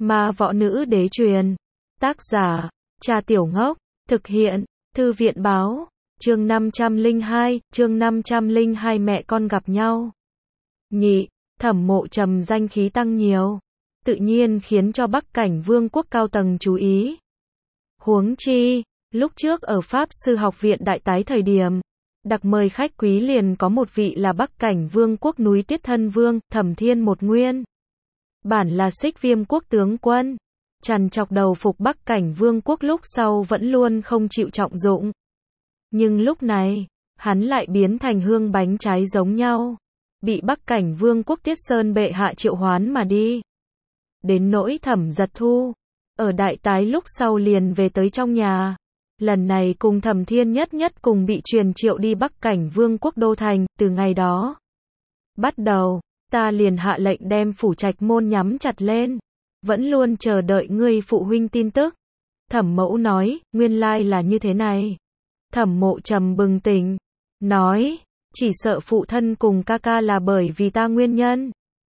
Ma võ nữ đế truyền. Tác giả, Trà Tiểu Ngốc. Thực hiện, Thư viện báo. Chương 502 mẹ con gặp nhau. Nhị, Thẩm Mộ Trầm danh khí tăng nhiều, tự nhiên khiến cho Bắc Cảnh Vương quốc cao tầng chú ý. Huống chi, lúc trước ở Pháp Sư Học viện đại tái thời điểm, đặc mời khách quý liền có một vị là Bắc Cảnh Vương quốc núi Tiết Thân Vương, Thẩm Thiên một nguyên. Bản là Xích Viêm quốc tướng quân, trằn trọc đầu phục Bắc Cảnh Vương quốc lúc sau vẫn luôn không chịu trọng dụng. Nhưng lúc này, hắn lại biến thành hương bánh trái giống nhau, bị Bắc Cảnh Vương quốc Tiết Sơn bệ hạ triệu hoán mà đi. Đến nỗi Thẩm Giật Thu, ở đại tái lúc sau liền về tới trong nhà. Lần này cùng Thẩm Thiên nhất cùng bị truyền triệu đi Bắc Cảnh Vương quốc đô thành, từ ngày đó bắt đầu, ta liền hạ lệnh đem phủ trạch môn nhắm chặt lên, vẫn luôn chờ đợi ngươi phụ huynh tin tức. Thẩm Mẫu nói, nguyên lai là như thế này. Thẩm Mộ Trầm bừng tỉnh, nói, chỉ sợ phụ thân cùng ca ca là bởi vì ta nguyên nhân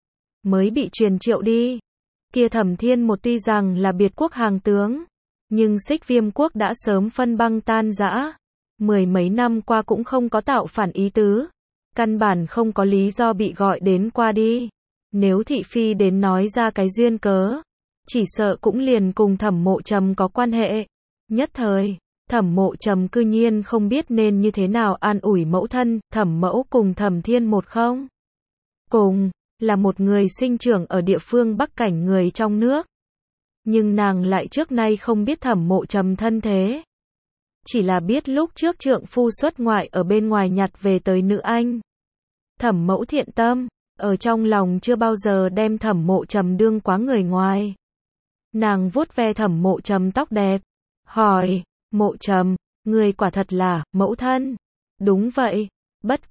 mới bị truyền triệu đi. Kia Thẩm Thiên một tuy rằng là biệt quốc hàng tướng, nhưng Xích Viêm quốc đã sớm phân băng tan rã, mười mấy năm qua cũng không có tạo phản ý tứ, căn bản không có lý do bị gọi đến qua đi. Nếu thị phi đến nói ra cái duyên cớ, chỉ sợ cũng liền cùng Thẩm Mộ Trầm có quan hệ. Nhất thời, Thẩm Mộ Trầm cư nhiên không biết nên như thế nào an ủi mẫu thân. Thẩm Mẫu cùng Thẩm Thiên một không cùng là một người sinh trưởng ở địa phương Bắc Cảnh người trong nước, nhưng nàng lại trước nay không biết Thẩm Mộ Trầm thân thế, chỉ là biết lúc trước trượng phu xuất ngoại ở bên ngoài nhặt về tới nữ anh. Thẩm Mẫu thiện tâm, ở trong lòng chưa bao giờ đem Thẩm Mộ Trầm đương quá người ngoài. Nàng vuốt ve Thẩm Mộ Trầm tóc đẹp, hỏi, Mộ Trầm, người quả thật là mẫu thân? Đúng vậy, bất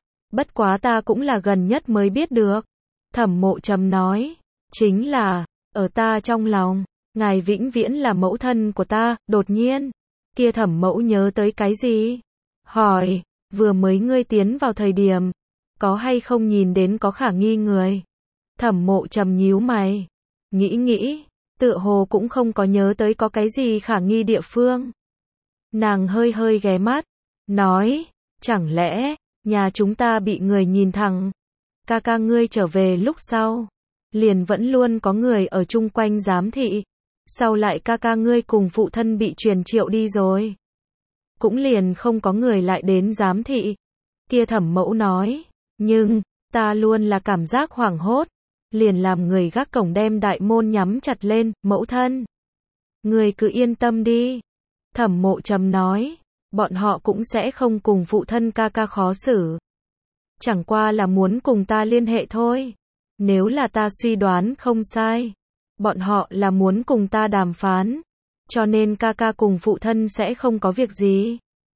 quá ta cũng là gần nhất mới biết được. Thẩm Mộ Trầm nói, chính là, ở ta trong lòng, ngài vĩnh viễn là mẫu thân của ta. Đột nhiên, kia Thẩm Mẫu nhớ tới cái gì? Hỏi, vừa mới ngươi tiến vào thời điểm, có hay không nhìn đến có khả nghi người? Thẩm Mộ Trầm nhíu mày, nghĩ, tựa hồ cũng không có nhớ tới có cái gì khả nghi địa phương. Nàng hơi ghé mắt, nói, chẳng lẽ, nhà chúng ta bị người nhìn thẳng? Ca ca ngươi trở về lúc sau, liền vẫn luôn có người ở chung quanh giám thị. Sau lại ca ca ngươi cùng phụ thân bị truyền triệu đi rồi, cũng liền không có người lại đến giám thị. Kia Thẩm Mẫu nói, nhưng, ta luôn là cảm giác hoảng hốt, liền làm người gác cổng đem đại môn nhắm chặt lên. Mẫu thân, người cứ yên tâm đi. Thẩm Mộ Trầm nói, bọn họ cũng sẽ không cùng phụ thân ca ca khó xử, chẳng qua là muốn cùng ta liên hệ thôi. Nếu là ta suy đoán không sai, bọn họ là muốn cùng ta đàm phán, cho nên ca ca cùng phụ thân sẽ không có việc gì.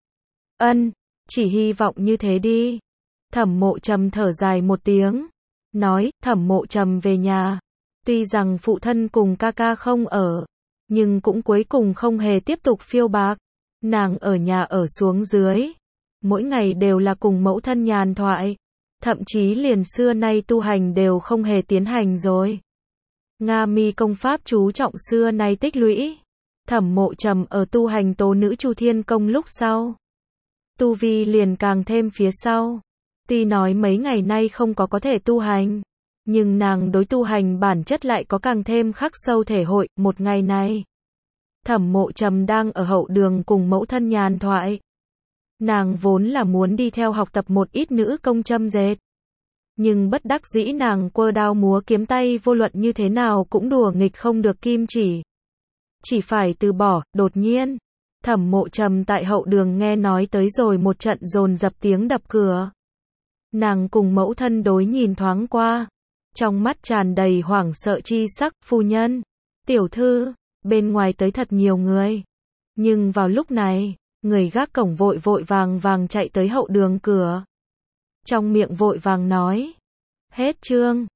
Ân, chỉ hy vọng như thế đi. Thẩm Mộ Trầm thở dài một tiếng, nói, Thẩm Mộ Trầm về nhà, tuy rằng phụ thân cùng ca ca không ở, nhưng cũng cuối cùng không hề tiếp tục phiêu bạc. Nàng ở nhà ở xuống dưới, mỗi ngày đều là cùng mẫu thân nhàn thoại, thậm chí liền xưa nay tu hành đều không hề tiến hành rồi. Nga mi công pháp chú trọng xưa nay tích lũy. Thẩm Mộ Trầm ở tu hành tố nữ Chu Thiên công lúc sau, tu vi liền càng thêm phía sau. Tuy nói mấy ngày nay không có thể tu hành, nhưng nàng đối tu hành bản chất lại có càng thêm khắc sâu thể hội. Một ngày này, Thẩm Mộ Trầm đang ở hậu đường cùng mẫu thân nhàn thoại. Nàng vốn là muốn đi theo học tập một ít nữ công châm dệt, nhưng bất đắc dĩ nàng quơ đao múa kiếm tay vô luận như thế nào cũng đùa nghịch không được kim chỉ phải từ bỏ. Đột nhiên, Thẩm Mộ Trầm tại hậu đường nghe nói tới rồi một trận dồn dập tiếng đập cửa. Nàng cùng mẫu thân đối nhìn thoáng qua, trong mắt tràn đầy hoảng sợ chi sắc. Phu nhân, tiểu thư, bên ngoài tới thật nhiều người. Nhưng vào lúc này, người gác cổng vội vàng chạy tới hậu đường cửa, trong miệng vội vàng nói, hết chương.